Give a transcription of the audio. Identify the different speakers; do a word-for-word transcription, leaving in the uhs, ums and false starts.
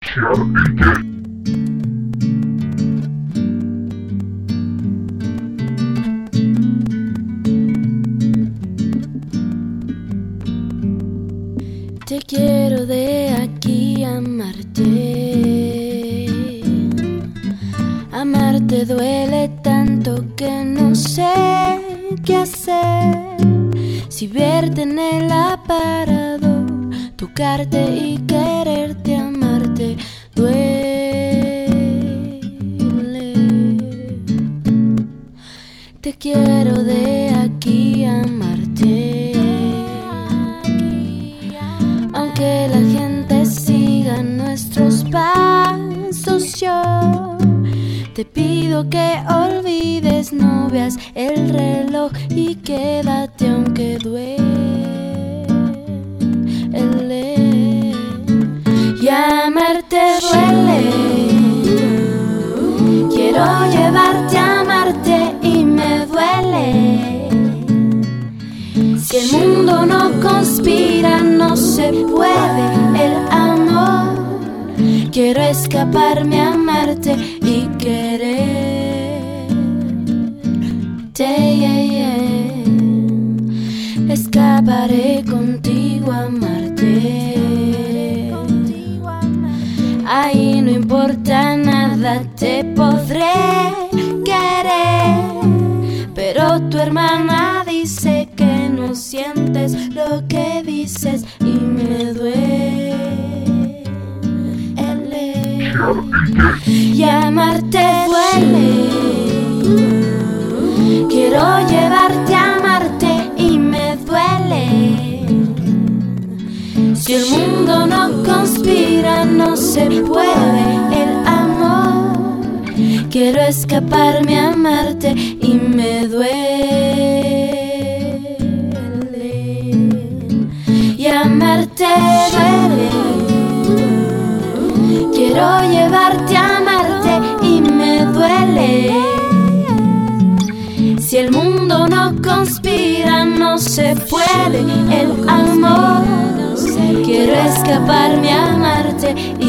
Speaker 1: Te quiero de aquí amarte. Amarte duele tanto que no sé qué hacer. Si verte en el aparador, tocarte y quererte, amarte duele. Te quiero de aquí amarte. Aunque la gente siga nuestros pasos, yo te pido que olvides, no veas el reloj y quédate aunque duele. Y amarte duele. Quiero llevarte a amarte y me duele. Si el mundo no conspira, no se puede el amor. Quiero escaparme a amarte y quererte, yeah, yeah. Escaparé contigo a amarte. Ahí no importa nada, te podré querer. Pero tu hermana dice que no sientes lo que dices y me duele. Y amarte duele. Quiero llevarte a amarte y me duele. Si el mundo no conspira, no se puede el amor. Quiero escaparme a amarte y me duele. Y amarte duele. Quiero llevarte a amarte y me duele. Si el mundo no conspira, no se puede el amor. Quiero escaparme a amarte